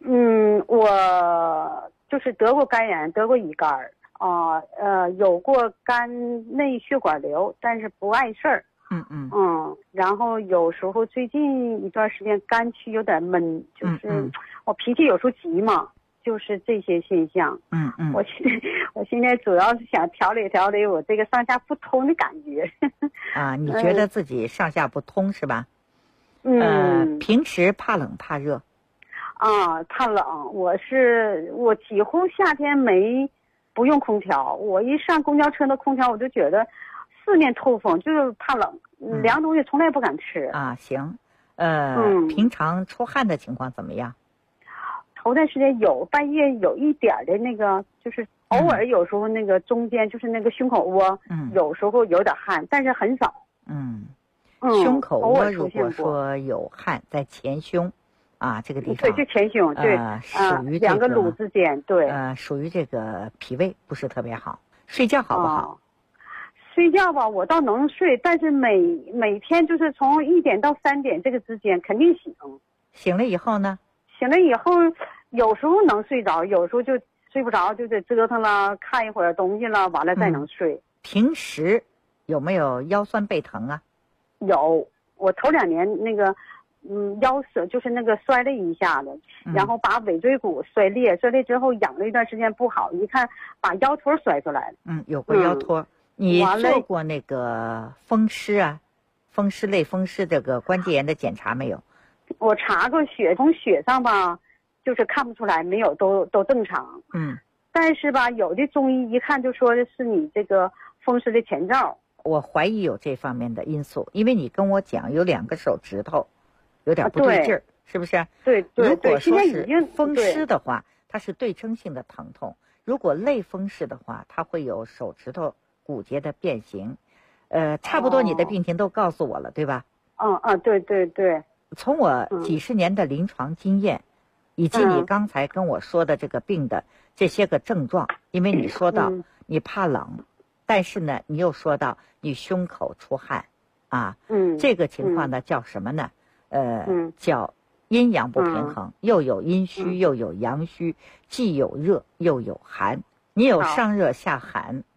我就是得过肝炎，得过乙肝有过肝内血管瘤，但是不碍事儿。然后有时候最近一段时间肝区有点闷，就是我脾气有时候急嘛，就是这些现象。我现在主要是想调理我这个上下不通的感觉。 你觉得自己上下不通是吧？平时怕冷怕热？ 怕冷。我几乎夏天不用空调，我一上公交车的空调我就觉得四面透风，就是怕冷，凉东西从来不敢吃。 行。平常出汗的情况怎么样？ 头段时间半夜有一点的就是偶尔有时候中间就是胸口窝，有时候有点汗，但是很少。 胸口窝如果说有汗在前胸这个地方， 对，就前胸，对， 属于 2个乳之间，对， 属于这个脾胃不是特别好。睡觉好不好？ 睡觉吧，我倒能睡，但是每天就是从1点到3点这个之间肯定醒。 醒了以后呢？ 醒了以后，有时候能睡着，有时候就睡不着，就得折腾了，看一会儿东西了，完了再能睡。 平时有没有腰酸背疼啊？ 有，我头2年腰就是摔了一下子，然后把尾椎骨摔裂之后养了一段时间不好，一看把腰托摔出来了。 有过腰托。你做过风湿类风湿这个关节炎的检查没有？ 我查过血，从血上吧，就是看不出来，没有，都正常。但是吧，有的中医一看就说的是你这个风湿的前兆。 我怀疑有这方面的因素，因为你跟我讲有2个手指头有点不对劲儿，是不是？ 对。 如果说是风湿的话，它是对称性的疼痛；如果类风湿的话，它会有手指头骨节的变形。差不多你的病情都告诉我了，对吧？ 对。 从我几十年的临床经验，以及你刚才跟我说的这个病的这些个症状，因为你说到你怕冷，但是呢，你又说到你胸口出汗这个情况呢叫什么呢？叫阴阳不平衡，又有阴虚又有阳虚，既有热又有寒，你有上热下寒，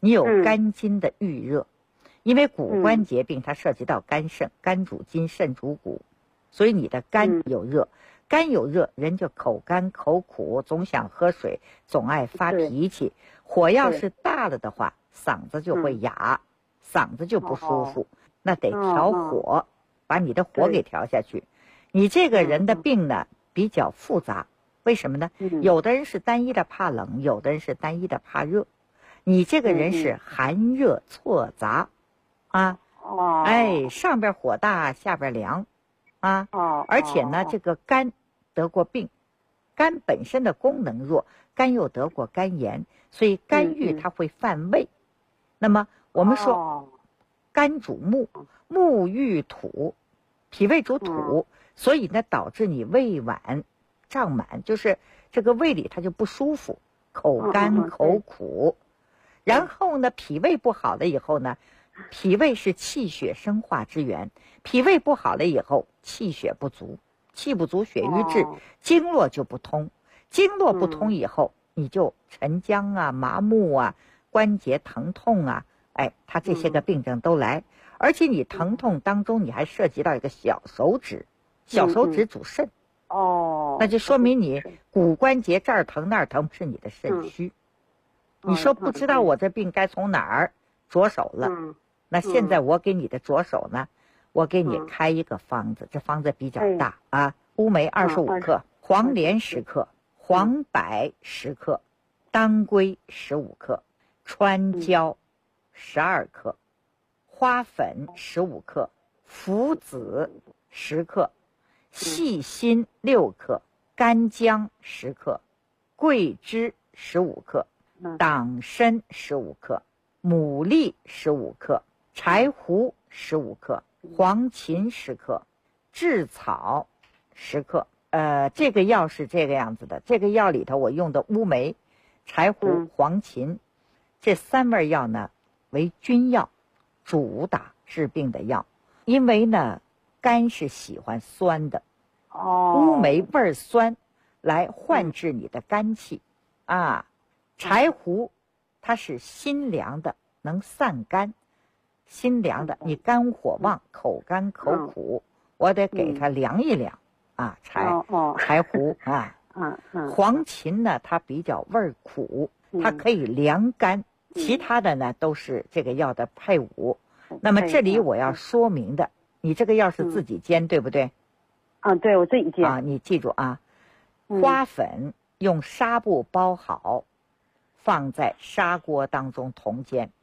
你有肝经的郁热，因为骨关节病它涉及到肝肾，肝主筋，肾主骨，所以你的肝有热，肝有热，人就口干口苦，总想喝水，总爱发脾气。火要是大了的话，嗓子就会哑，嗓子就不舒服，那得调火，把你的火给调下去。你这个人的病呢比较复杂，为什么呢？有的人是单一的怕冷，有的人是单一的怕热。你这个人是寒热错杂啊，上边火大下边凉啊，而且呢这个肝得过病，肝本身的功能弱，肝又得过肝炎，所以肝郁它会犯胃。那么我们说肝主木，木郁土，脾胃主土，所以呢导致你胃脘胀满，就是这个胃里它就不舒服，口干口苦。然后呢脾胃不好了以后呢，脾胃是气血生化之源，脾胃不好了以后气血不足，气不足血瘀滞，经络就不通，经络不通以后你就沉僵啊，麻木啊，关节疼痛啊，它这些个病症都来。而且你疼痛当中你还涉及到一个小手指，小手指主肾，那就说明你骨关节这儿疼那儿疼是你的肾虚。你说不知道我这病该从哪儿着手了，那现在我给你的着手呢，我给你开一个方子，这方子比较大啊，乌梅25克，黄连10克，黄柏10克，当归15克，川椒12克，花粉15克，附子10克，细辛6克，干姜10克，桂枝15克，党参15克，牡蛎15克，柴胡15克，黄芩10克，炙草10克。这个药是这个样子的，这个药里头我用的乌梅、柴胡、黄芩这3味药呢为君药，主打治病的药。因为呢肝是喜欢酸的，乌梅味酸，来换治你的肝气啊。柴胡它是辛凉的，能散肝，辛凉的，你肝火旺，口干口苦，我得给它凉一凉啊。柴胡啊，黄芩呢它比较味苦，它可以凉肝，其他的呢都是这个药的配伍。那么这里我要说明的，你这个药是自己煎对不对？ 对，我自己煎啊。 你记住啊，花粉用纱布包好，放在砂锅当中同煎。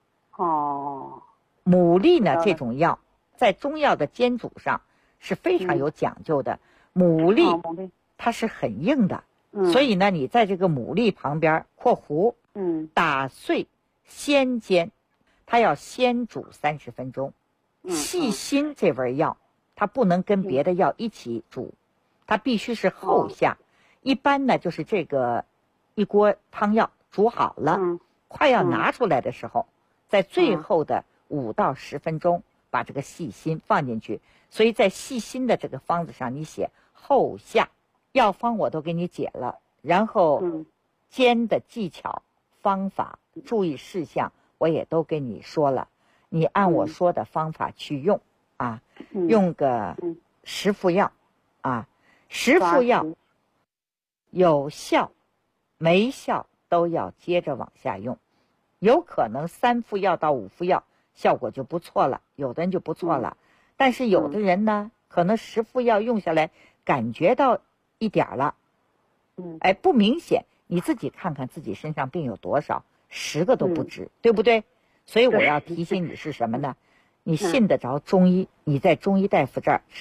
牡蛎呢这种药在中药的煎煮上是非常有讲究的。牡蛎它是很硬的，所以呢你在这个牡蛎旁边括弧打碎先煎，它要先煮30分钟。细辛这味药它不能跟别的药一起煮，它必须是后下。一般呢就是这个一锅汤药煮好了，快要拿出来的时候，在最后的5到10分钟把这个细辛放进去。所以在细辛的这个方子上你写后下，药方我都给你解了，然后煎的技巧方法注意事项我也都给你说了，你按我说的方法去用啊，用个10副药啊，10副药有效没效都要接着往下用，有可能3副药到5副药效果就不错了，有的人就不错了，但是有的人呢可能10副药用下来感觉到一点了，不明显，你自己看看自己身上病有多少，10个都不止，对不对？所以我要提醒你是什么呢？你信得着中医，你在中医大夫这儿